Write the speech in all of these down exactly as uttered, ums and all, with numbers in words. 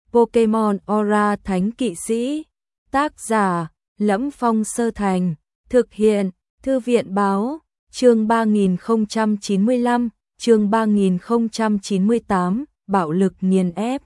Pokemon Aura Thánh Kỵ Sĩ. Tác giả Lẫm Phong Sơ Thành. Thực hiện Thư viện Báo. Chương ba nghìn không trăm chín mươi lăm, chương ba nghìn không trăm chín mươi tám, bạo lực nghiền ép.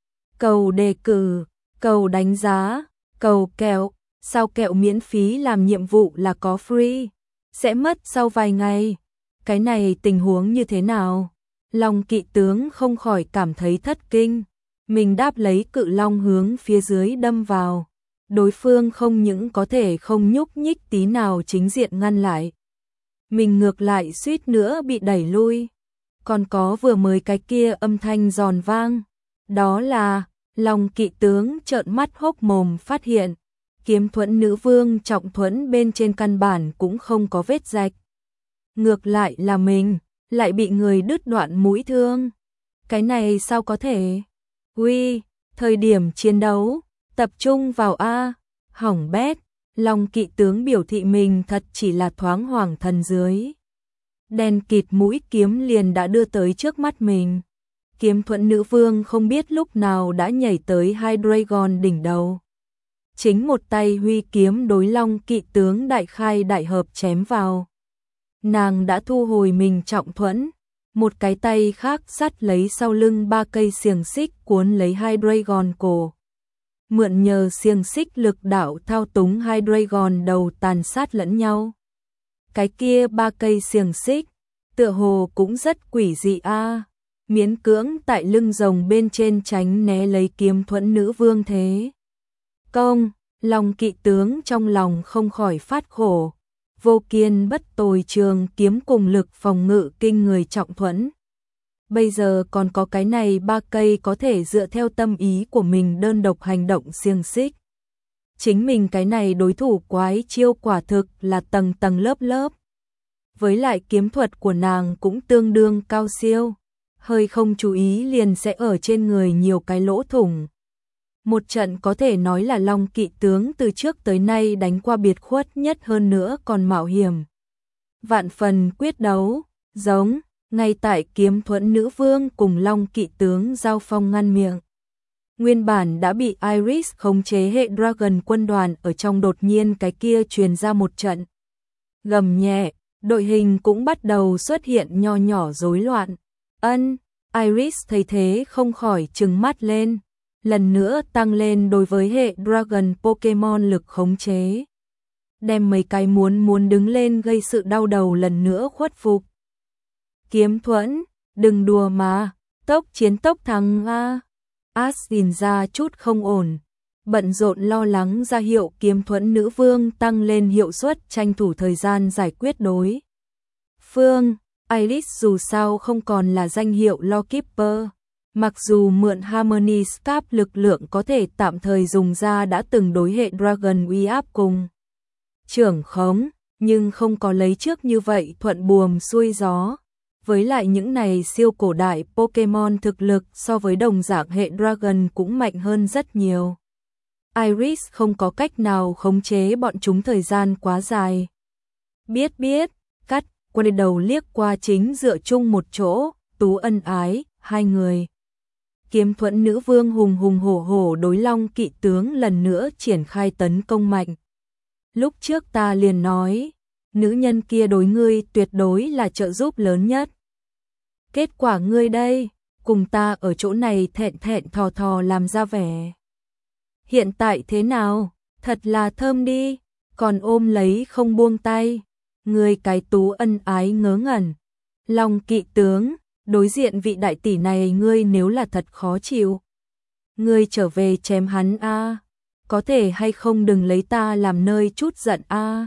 Cầu đề cử, cầu đánh giá, cầu kẹo, sao kẹo miễn phí làm nhiệm vụ là có free, sẽ mất sau vài ngày. Cái này tình huống như thế nào? Long Kỵ tướng không khỏi cảm thấy thất kinh. Mình đáp lấy cự long hướng phía dưới đâm vào. Đối phương không những có thể không nhúc nhích tí nào chính diện ngăn lại. Mình ngược lại suýt nữa bị đẩy lui. Còn có vừa mới cái kia âm thanh giòn vang. Đó là Long Kỵ tướng trợn mắt hốc mồm phát hiện. Kiếm thuẫn nữ vương trọng thuẫn bên trên căn bản cũng không có vết rạch. Ngược lại là mình, lại bị người đứt đoạn mũi thương. Cái này sao có thể? Uy, thời điểm chiến đấu, tập trung vào A, hỏng bét. Long Kỵ tướng biểu thị mình thật chỉ là thoáng hoàng thần dưới. Đen kịt mũi kiếm liền đã đưa tới trước mắt mình. Kiếm thuẫn nữ vương không biết lúc nào đã nhảy tới Hydreigon đỉnh đầu. Chính một tay huy kiếm đối Long Kỵ tướng đại khai đại hợp chém vào. Nàng đã thu hồi mình trọng thuẫn, một cái tay khác sắt lấy sau lưng ba cây xiềng xích cuốn lấy Hydreigon cổ. Mượn nhờ xiềng xích lực đạo thao túng Hydreigon đầu tàn sát lẫn nhau. Cái kia ba cây xiềng xích, tựa hồ cũng rất quỷ dị a, miễn cưỡng tại lưng rồng bên trên tránh né lấy kiếm thuẫn nữ vương thế. Công, Long Kỵ tướng trong lòng không khỏi phát khổ. Vô kiên bất tồi trường kiếm cùng lực phòng ngự kinh người trọng thuẫn. Bây giờ còn có cái này ba cây có thể dựa theo tâm ý của mình đơn độc hành động xiềng xích. Chính mình cái này đối thủ quái chiêu quả thực là tầng tầng lớp lớp. Với lại kiếm thuật của nàng cũng tương đương cao siêu. Hơi không chú ý liền sẽ ở trên người nhiều cái lỗ thủng. Một trận có thể nói là Long Kỵ tướng từ trước tới nay đánh qua biệt khuất nhất, hơn nữa còn mạo hiểm. Vạn phần quyết đấu, giống, ngay tại kiếm thuẫn nữ vương cùng Long Kỵ tướng giao phong ngăn miệng. Nguyên bản đã bị Iris khống chế hệ Dragon quân đoàn ở trong đột nhiên cái kia truyền ra một trận. Gầm nhẹ, đội hình cũng bắt đầu xuất hiện nho nhỏ rối loạn. Ân, Iris thấy thế không khỏi trừng mắt lên. Lần nữa tăng lên đối với hệ Dragon Pokemon lực khống chế. Đem mấy cái muốn muốn đứng lên gây sự đau đầu lần nữa khuất phục. Kiếm thuẫn, đừng đùa mà, tốc chiến tốc thắng a. Astin ra chút không ổn, bận rộn lo lắng ra hiệu kiếm thuẫn nữ vương tăng lên hiệu suất, tranh thủ thời gian giải quyết đối phương. Iris dù sao không còn là danh hiệu Lawkeeper. Mặc dù mượn Harmony Scarf lực lượng có thể tạm thời dùng ra đã từng đối hệ Dragon uy áp cùng trưởng khống, nhưng không có lấy trước như vậy thuận buồm xuôi gió. Với lại những này siêu cổ đại Pokemon thực lực so với đồng dạng hệ Dragon cũng mạnh hơn rất nhiều. Iris không có cách nào khống chế bọn chúng thời gian quá dài. Biết biết, cắt, quay đầu liếc qua chính dựa chung một chỗ, tú ân ái, hai người. Kiếm thuẫn nữ vương hùng hùng hổ hổ đối Long Kỵ tướng lần nữa triển khai tấn công mạnh. Lúc trước ta liền nói, nữ nhân kia đối ngươi tuyệt đối là trợ giúp lớn nhất. Kết quả ngươi đây, cùng ta ở chỗ này thẹn thẹn thò thò làm ra vẻ. Hiện tại thế nào, thật là thơm đi, còn ôm lấy không buông tay. Ngươi cái tú ân ái ngớ ngẩn. Long Kỵ tướng, đối diện vị đại tỷ này ngươi nếu là thật khó chịu, ngươi trở về chém hắn a, có thể hay không đừng lấy ta làm nơi chút giận a.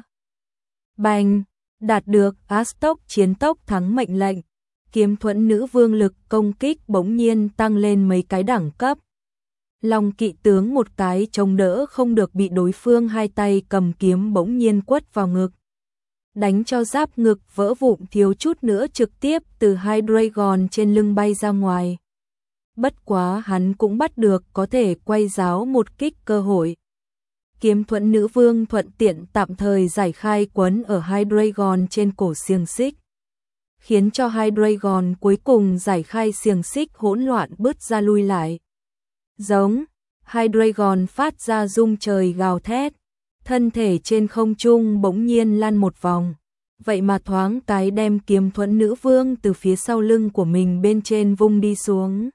Bành, đạt được Astok chiến tốc thắng mệnh lệnh, kiếm thuẫn nữ vương lực công kích bỗng nhiên tăng lên mấy cái đẳng cấp. Long Kỵ tướng một cái chống đỡ không được bị đối phương hai tay cầm kiếm bỗng nhiên quất vào ngực. Đánh cho giáp ngực vỡ vụn, thiếu chút nữa trực tiếp từ Hydreigon trên lưng bay ra ngoài. Bất quá hắn cũng bắt được có thể quay giáo một kích cơ hội. Kiếm thuẫn nữ vương thuận tiện tạm thời giải khai quấn ở Hydreigon trên cổ xiềng xích, khiến cho Hydreigon cuối cùng giải khai xiềng xích hỗn loạn bứt ra lui lại. Giống, Hydreigon phát ra rung trời gào thét, thân thể trên không trung bỗng nhiên lăn một vòng, vậy mà thoáng cái đem kiếm thuẫn nữ vương từ phía sau lưng của mình bên trên vung đi xuống.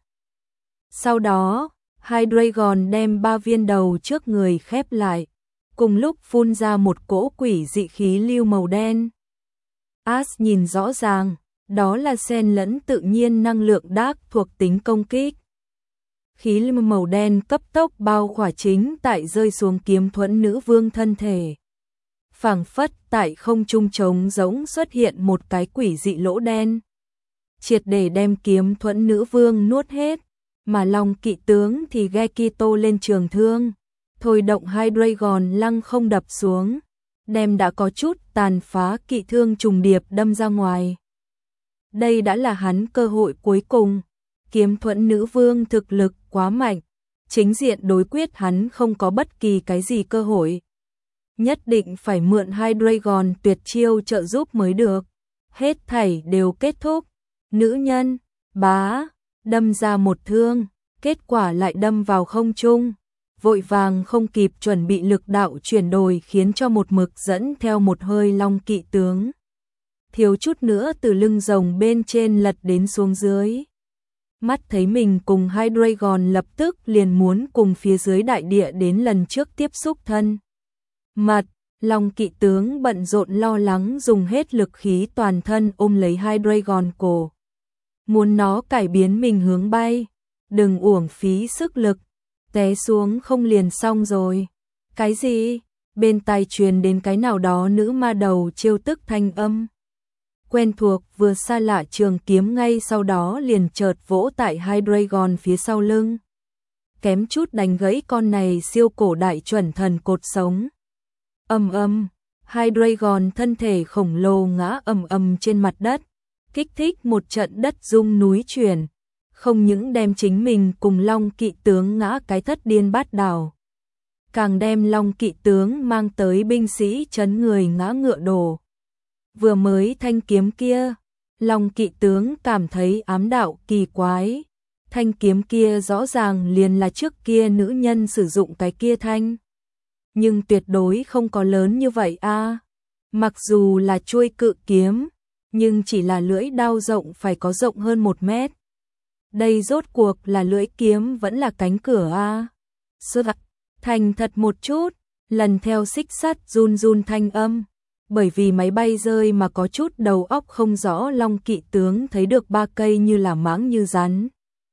Sau đó, Hydreigon đem ba viên đầu trước người khép lại, cùng lúc phun ra một cỗ quỷ dị khí lưu màu đen. Ash nhìn rõ ràng, đó là xen lẫn tự nhiên năng lượng dark thuộc tính công kích. Khí lưu màu đen cấp tốc bao khỏa chính tại rơi xuống kiếm thuẫn nữ vương thân thể. Phảng phất tại không trung trống rỗng xuất hiện một cái quỷ dị lỗ đen, triệt để đem kiếm thuẫn nữ vương nuốt hết, mà Long Kỵ tướng thì Gekito lên trường thương, thôi động Hydreigon lăng không đập xuống, đem đã có chút tàn phá kỵ thương trùng điệp đâm ra ngoài. Đây đã là hắn cơ hội cuối cùng, kiếm thuẫn nữ vương thực lực quá mạnh, chính diện đối quyết hắn không có bất kỳ cái gì cơ hội. Nhất định phải mượn Hydreigon tuyệt chiêu trợ giúp mới được. Hết thảy đều kết thúc. Nữ nhân, bá, đâm ra một thương, kết quả lại đâm vào không trung. Vội vàng không kịp chuẩn bị lực đạo chuyển đổi khiến cho một mực dẫn theo một hơi Long Kỵ tướng. Thiếu chút nữa từ lưng rồng bên trên lật đến xuống dưới. Mắt thấy mình cùng Hydreigon lập tức liền muốn cùng phía dưới đại địa đến lần trước tiếp xúc thân. Mặt, Long Kỵ tướng bận rộn lo lắng dùng hết lực khí toàn thân ôm lấy Hydreigon cổ. Muốn nó cải biến mình hướng bay, đừng uổng phí sức lực, té xuống không liền xong rồi. Cái gì? Bên tai truyền đến cái nào đó nữ ma đầu trêu tức thanh âm. Quen thuộc vừa xa lạ trường kiếm ngay sau đó liền chợt vỗ tại Hydreigon phía sau lưng. Kém chút đánh gãy con này siêu cổ đại chuẩn thần cột sống. Ầm ầm, Hydreigon thân thể khổng lồ ngã ầm ầm trên mặt đất, kích thích một trận đất rung núi chuyển, không những đem chính mình cùng Long Kỵ tướng ngã cái thất điên bát đảo, càng đem Long Kỵ tướng mang tới binh sĩ chấn người ngã ngựa đổ. Vừa mới thanh kiếm kia, Long Kỵ tướng cảm thấy ám đạo kỳ quái, thanh kiếm kia rõ ràng liền là trước kia nữ nhân sử dụng cái kia thanh. Nhưng tuyệt đối không có lớn như vậy a. À. Mặc dù là chuôi cự kiếm, nhưng chỉ là lưỡi đao rộng phải có rộng hơn một mét. Đây rốt cuộc là lưỡi kiếm vẫn là cánh cửa a. À. Sơ thành thật một chút, lần theo xích sắt run run thanh âm, bởi vì máy bay rơi mà có chút đầu óc không rõ. Long Kỵ tướng thấy được ba cây như là mãng như rắn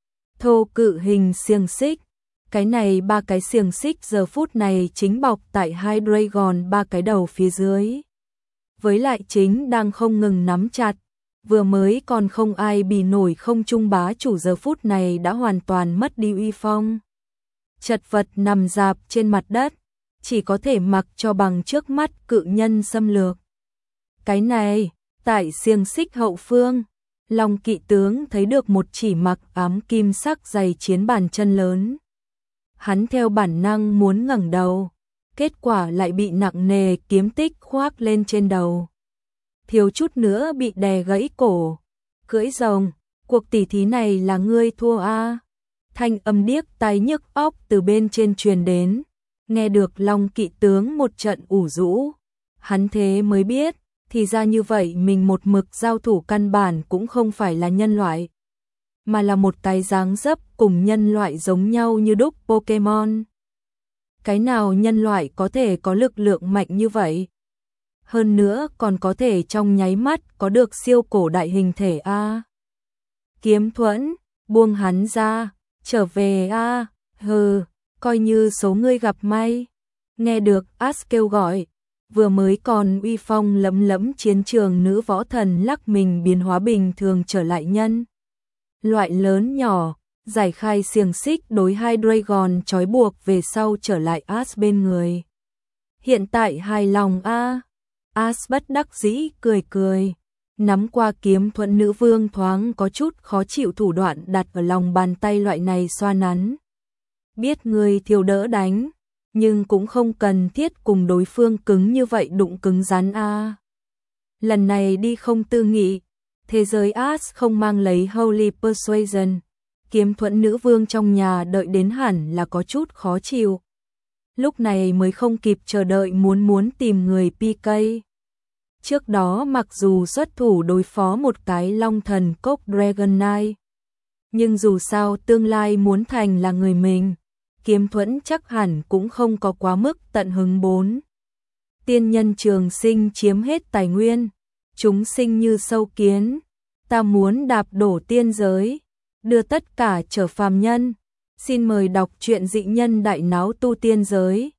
thô cự hình xiềng xích. Cái này ba cái xiềng xích giờ phút này chính bọc tại Hydreigon ba cái đầu phía dưới. Với lại chính đang không ngừng nắm chặt, vừa mới còn không ai bì nổi không trung bá chủ giờ phút này đã hoàn toàn mất đi uy phong. Chật vật nằm dạp trên mặt đất, chỉ có thể mặc cho bằng trước mắt cự nhân xâm lược. Cái này, tại xiềng xích hậu phương, Long Kỵ tướng thấy được một chỉ mặc ám kim sắc dày chiến bàn chân lớn. Hắn theo bản năng muốn ngẩng đầu, kết quả lại bị nặng nề kiếm tích khoác lên trên đầu. Thiếu chút nữa bị đè gãy cổ. Cưỡi rồng, cuộc tỉ thí này là ngươi thua a. À. Thanh âm điếc tai nhức óc từ bên trên truyền đến, nghe được Long Kỵ tướng một trận ủ rũ. Hắn thế mới biết, thì ra như vậy mình một mực giao thủ căn bản cũng không phải là nhân loại, mà là một cái dáng dấp cùng nhân loại giống nhau như đúc Pokemon. Cái nào nhân loại có thể có lực lượng mạnh như vậy? Hơn nữa còn có thể trong nháy mắt có được siêu cổ đại hình thể a. À. Kiếm thuẫn, buông hắn ra, trở về a. À. Hừ, coi như số ngươi gặp may. Nghe được Ash kêu gọi, vừa mới còn uy phong lẫm lẫm chiến trường nữ võ thần lắc mình biến hóa bình thường trở lại nhân loại lớn nhỏ, giải khai xiềng xích đối Hydreigon trói buộc về sau trở lại Ash bên người. Hiện tại hài lòng a. À. Ash bất đắc dĩ cười cười, nắm qua kiếm thuẫn nữ vương thoáng có chút khó chịu thủ đoạn đặt ở lòng bàn tay loại này xoa nắn. Biết người thiếu đỡ đánh, nhưng cũng không cần thiết cùng đối phương cứng như vậy đụng cứng rắn a. À. Lần này đi không tư nghị, thế giới Ash không mang lấy Holy Persuasion, Kiếm Thuẫn nữ vương trong nhà đợi đến hẳn là có chút khó chịu. Lúc này mới không kịp chờ đợi muốn muốn tìm người pê ca. Trước đó mặc dù xuất thủ đối phó một cái long thần cốc Dragon Knight, nhưng dù sao tương lai muốn thành là người mình, Kiếm Thuẫn chắc hẳn cũng không có quá mức tận hứng bốn. Tiên nhân trường sinh chiếm hết tài nguyên, chúng sinh như sâu kiến, ta muốn đạp đổ tiên giới, đưa tất cả trở phàm nhân. Xin mời đọc truyện Dị Nhân Đại Náo Tu Tiên Giới.